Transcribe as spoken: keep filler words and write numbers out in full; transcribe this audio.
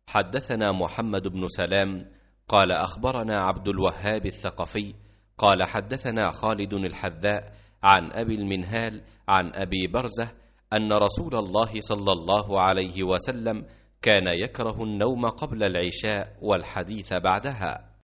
حدثنا محمد بن سلام قال أخبرنا عبد الوهاب الثقفي قال حدثنا خالد الحذاء عن أبي المنهال عن أبي برزة أن رسول الله صلى الله عليه وسلم كان يكره النوم قبل العشاء والحديث بعدها.